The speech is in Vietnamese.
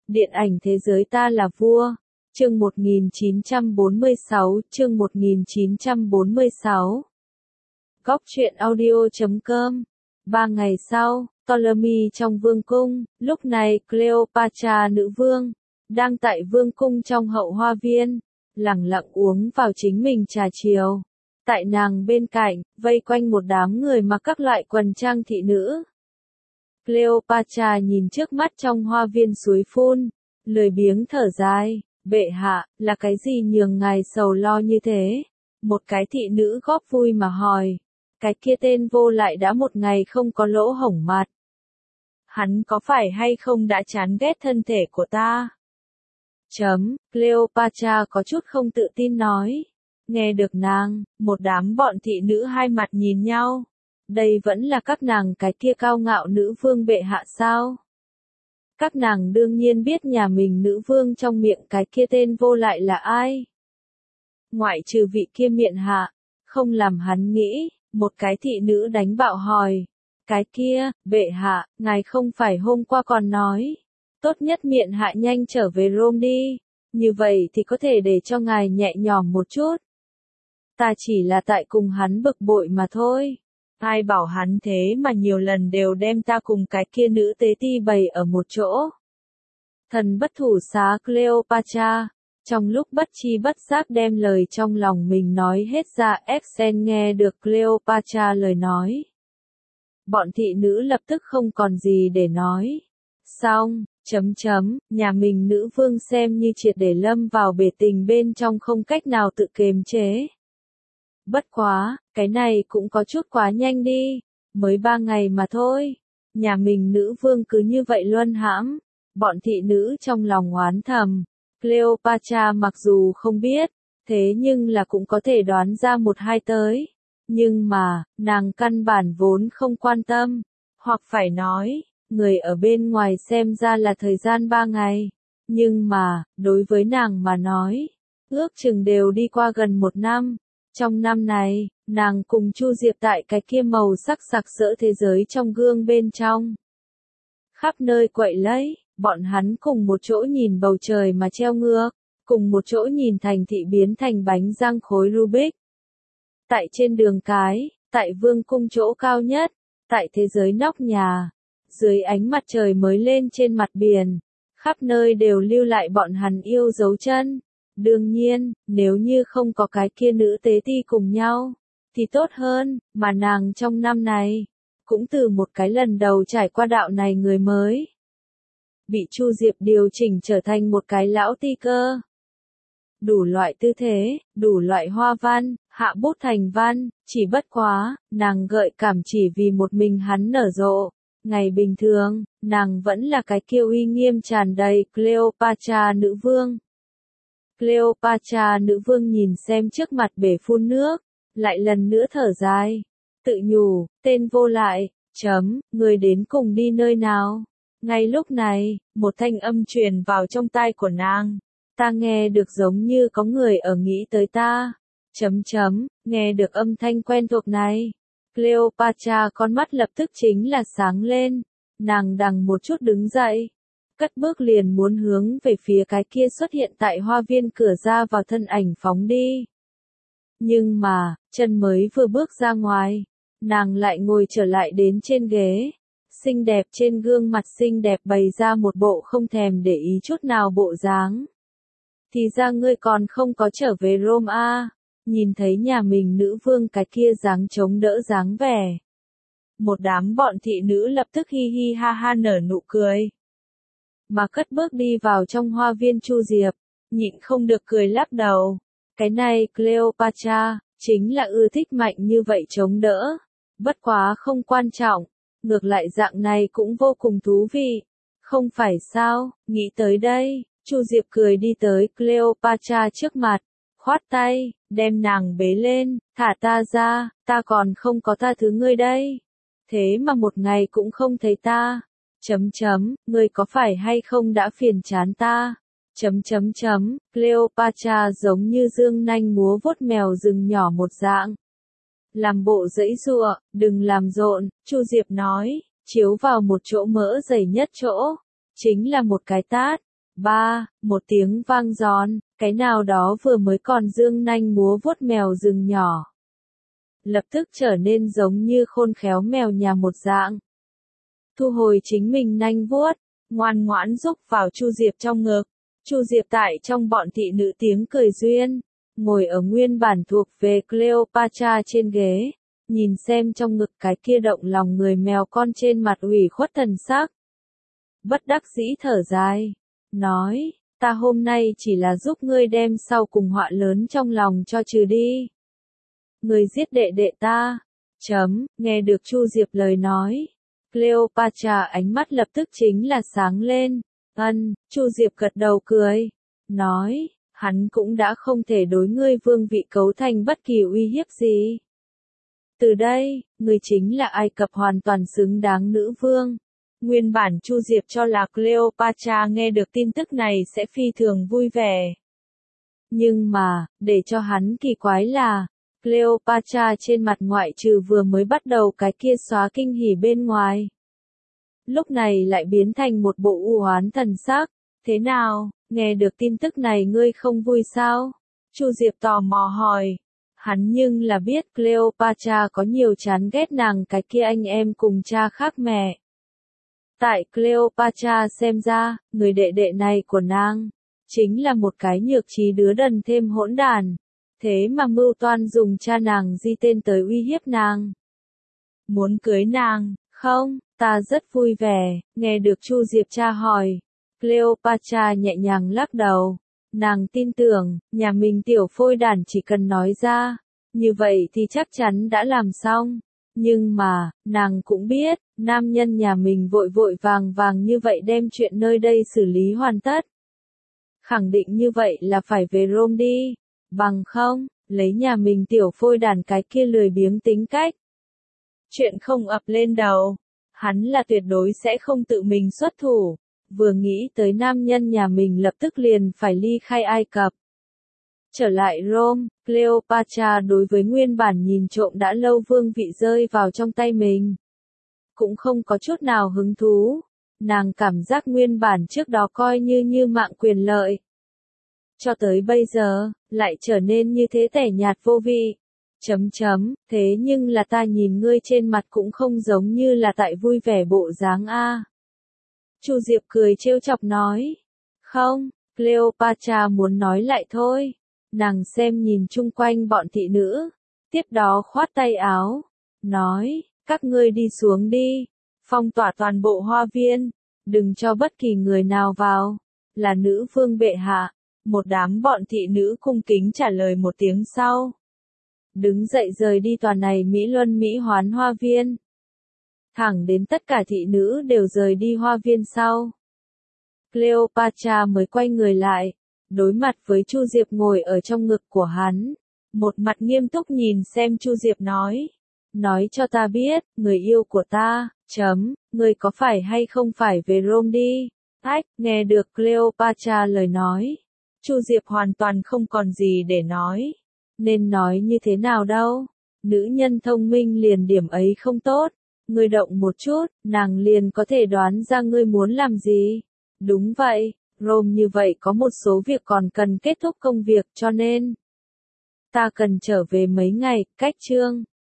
Điện ảnh thế giới ta là vua. Chương 1946, chương 1946. Góc truyện audio.com. 3 ngày sau, Ptolemy trong vương cung, lúc này Cleopatra nữ vương, đang tại vương cung trong hậu hoa viên, lẳng lặng uống vào chính mình trà chiều. Tại nàng bên cạnh, vây quanh một đám người mặc các loại quần trang thị nữ. Cleopatra nhìn trước mắt trong hoa viên suối phun, lười biếng thở dài, bệ hạ, là cái gì nhường ngài sầu lo như thế? Một cái thị nữ góp vui mà hỏi, cái kia tên vô lại đã một ngày không có lỗ hổng mặt. Hắn có phải hay không đã chán ghét thân thể của ta? Cleopatra có chút không tự tin nói. Nghe được nàng, một đám bọn thị nữ hai mặt nhìn nhau. Đây vẫn là các nàng cái kia cao ngạo nữ vương bệ hạ sao? Các nàng đương nhiên biết nhà mình nữ vương trong miệng cái kia tên vô lại là ai. Ngoại trừ vị kia miệng hạ, không làm hắn nghĩ, một cái thị nữ đánh bạo hỏi. Cái kia, bệ hạ, ngài không phải hôm qua còn nói. Tốt nhất miệng hạ nhanh trở về Rome đi. Như vậy thì có thể để cho ngài nhẹ nhõm một chút. Ta chỉ là tại cùng hắn bực bội mà thôi. Ai bảo hắn thế mà nhiều lần đều đem ta cùng cái kia nữ tế ti bày ở một chỗ. Thần bất thủ xá Cleopatra, trong lúc bất chi bất giác đem lời trong lòng mình nói hết ra. Exen nghe được Cleopatra lời nói. Bọn thị nữ lập tức không còn gì để nói. Xong, nhà mình nữ vương xem như triệt để lâm vào bể tình bên trong không cách nào tự kiềm chế. Bất quá, cái này cũng có chút quá nhanh đi, mới 3 ngày mà thôi. Nhà mình nữ vương cứ như vậy luân hãm, bọn thị nữ trong lòng oán thầm. Cleopatra mặc dù không biết, thế nhưng là cũng có thể đoán ra một hai tới. Nhưng mà, nàng căn bản vốn không quan tâm, hoặc phải nói, người ở bên ngoài xem ra là thời gian 3 ngày. Nhưng mà, đối với nàng mà nói, ước chừng đều đi qua gần 1 năm. Trong năm này, nàng cùng Chu Diệp tại cái kia màu sắc sặc sỡ thế giới trong gương bên trong. Khắp nơi quậy lấy, bọn hắn cùng một chỗ nhìn bầu trời mà treo ngược, cùng một chỗ nhìn thành thị biến thành bánh răng khối Rubik. Tại trên đường cái, tại vương cung chỗ cao nhất, tại thế giới nóc nhà, dưới ánh mặt trời mới lên trên mặt biển, khắp nơi đều lưu lại bọn hắn yêu dấu chân. Đương nhiên, nếu như không có cái kia nữ tế ti cùng nhau, thì tốt hơn, mà nàng trong năm này, cũng từ một cái lần đầu trải qua đạo này người mới. Bị Chu Diệp điều chỉnh trở thành một cái lão ti cơ. Đủ loại tư thế, đủ loại hoa văn, hạ bút thành văn, chỉ bất quá, nàng gợi cảm chỉ vì một mình hắn nở rộ. Ngày bình thường, nàng vẫn là cái kiêu uy nghiêm tràn đầy Cleopatra nữ vương. Cleopatra nữ vương nhìn xem trước mặt bể phun nước, lại lần nữa thở dài. Tự nhủ, tên vô lại, người đến cùng đi nơi nào? Ngay lúc này, một thanh âm truyền vào trong tai của nàng. Ta nghe được giống như có người ở nghĩ tới ta. Nghe được âm thanh quen thuộc này. Cleopatra con mắt lập tức chính là sáng lên. Nàng đằng một chút đứng dậy. Cất bước liền muốn hướng về phía cái kia xuất hiện tại hoa viên cửa ra vào thân ảnh phóng đi. Nhưng mà, chân mới vừa bước ra ngoài, nàng lại ngồi trở lại đến trên ghế. Xinh đẹp trên gương mặt xinh đẹp bày ra một bộ không thèm để ý chút nào bộ dáng. Thì ra ngươi còn không có trở về Rome à, nhìn thấy nhà mình nữ vương cái kia dáng chống đỡ dáng vẻ. Một đám bọn thị nữ lập tức hi hi ha ha nở nụ cười. Mà cất bước đi vào trong hoa viên Chu Diệp, nhịn không được cười lắc đầu. Cái này Cleopatra, chính là ưa thích mạnh như vậy chống đỡ. Bất quá không quan trọng, ngược lại dạng này cũng vô cùng thú vị. Không phải sao, nghĩ tới đây, Chu Diệp cười đi tới Cleopatra trước mặt, khoát tay, đem nàng bế lên, thả ta ra, ta còn không có tha thứ ngươi đây. Thế mà một ngày cũng không thấy ta. Ngươi có phải hay không đã phiền chán ta? Cleopatra giống như dương nanh múa vuốt mèo rừng nhỏ một dạng. Làm bộ giãy giụa, đừng làm rộn, Chu Diệp nói, chiếu vào một chỗ mỡ dày nhất chỗ. Chính là một cái tát. Ba, một tiếng vang giòn, cái nào đó vừa mới còn dương nanh múa vuốt mèo rừng nhỏ. Lập tức trở nên giống như khôn khéo mèo nhà một dạng. Thu hồi chính mình nanh vuốt, ngoan ngoãn rúc vào Chu Diệp trong ngực. Chu Diệp tại trong bọn thị nữ tiếng cười duyên, ngồi ở nguyên bản thuộc về Cleopatra trên ghế, nhìn xem trong ngực cái kia động lòng người mèo con trên mặt ủy khuất thần sắc. Bất đắc dĩ thở dài, nói, ta hôm nay chỉ là giúp ngươi đem sau cùng họa lớn trong lòng cho trừ đi. Ngươi giết đệ đệ ta. Nghe được Chu Diệp lời nói. Cleopatra ánh mắt lập tức chính là sáng lên. Chu Diệp gật đầu cười. Nói, hắn cũng đã không thể đối ngươi vương vị cấu thành bất kỳ uy hiếp gì. Từ đây, ngươi chính là Ai Cập hoàn toàn xứng đáng nữ vương. Nguyên bản Chu Diệp cho là Cleopatra nghe được tin tức này sẽ phi thường vui vẻ. Nhưng mà, để cho hắn kỳ quái là, Cleopatra trên mặt ngoại trừ vừa mới bắt đầu cái kia xóa kinh hỉ bên ngoài. Lúc này lại biến thành một bộ u oán thần sắc. Thế nào, nghe được tin tức này ngươi không vui sao? Chu Diệp tò mò hỏi. Hắn nhưng là biết Cleopatra có nhiều chán ghét nàng cái kia anh em cùng cha khác mẹ. Tại Cleopatra xem ra, người đệ đệ này của nàng, chính là một cái nhược trí đứa đần thêm hỗn đản. Thế mà mưu toan dùng cha nàng di tên tới uy hiếp nàng. Muốn cưới nàng, không, ta rất vui vẻ, nghe được Chu Diệp tra hỏi. Cleopatra nhẹ nhàng lắc đầu. Nàng tin tưởng, nhà mình tiểu phôi đản chỉ cần nói ra, như vậy thì chắc chắn đã làm xong. Nhưng mà, nàng cũng biết, nam nhân nhà mình vội vội vàng vàng như vậy đem chuyện nơi đây xử lý hoàn tất. Khẳng định như vậy là phải về Rome đi. Bằng không, lấy nhà mình tiểu phôi đàn cái kia lười biếng tính cách. Chuyện không ập lên đầu, hắn là tuyệt đối sẽ không tự mình xuất thủ. Vừa nghĩ tới nam nhân nhà mình lập tức liền phải ly khai Ai Cập. Trở lại Rome, Cleopatra đối với nguyên bản nhìn trộm đã lâu vương vị rơi vào trong tay mình. Cũng không có chút nào hứng thú. Nàng cảm giác nguyên bản trước đó coi như mạng quyền lợi. Cho tới bây giờ, lại trở nên như thế tẻ nhạt vô vị. Thế nhưng là ta nhìn ngươi trên mặt cũng không giống như là tại vui vẻ bộ dáng a. Chu Diệp cười trêu chọc nói. Không, Cleopatra muốn nói lại thôi. Nàng xem nhìn chung quanh bọn thị nữ. Tiếp đó khoát tay áo. Nói, các ngươi đi xuống đi. Phong tỏa toàn bộ hoa viên. Đừng cho bất kỳ người nào vào. Là nữ vương bệ hạ. Một đám bọn thị nữ cung kính trả lời một tiếng sau. Đứng dậy rời đi tòa này Mỹ Luân Mỹ Hoán hoa viên. Thẳng đến tất cả thị nữ đều rời đi hoa viên sau. Cleopatra mới quay người lại, đối mặt với Chu Diệp ngồi ở trong ngực của hắn. Một mặt nghiêm túc nhìn xem Chu Diệp nói. Nói cho ta biết, người yêu của ta, người có phải hay không phải về Rome đi. Nghe được Cleopatra lời nói. Chu Diệp hoàn toàn không còn gì để nói. Nên nói như thế nào đâu. Nữ nhân thông minh liền điểm ấy không tốt. Ngươi động một chút, nàng liền có thể đoán ra ngươi muốn làm gì. Đúng vậy, Rome như vậy có một số việc còn cần kết thúc công việc cho nên. Ta cần trở về mấy ngày, cách chương.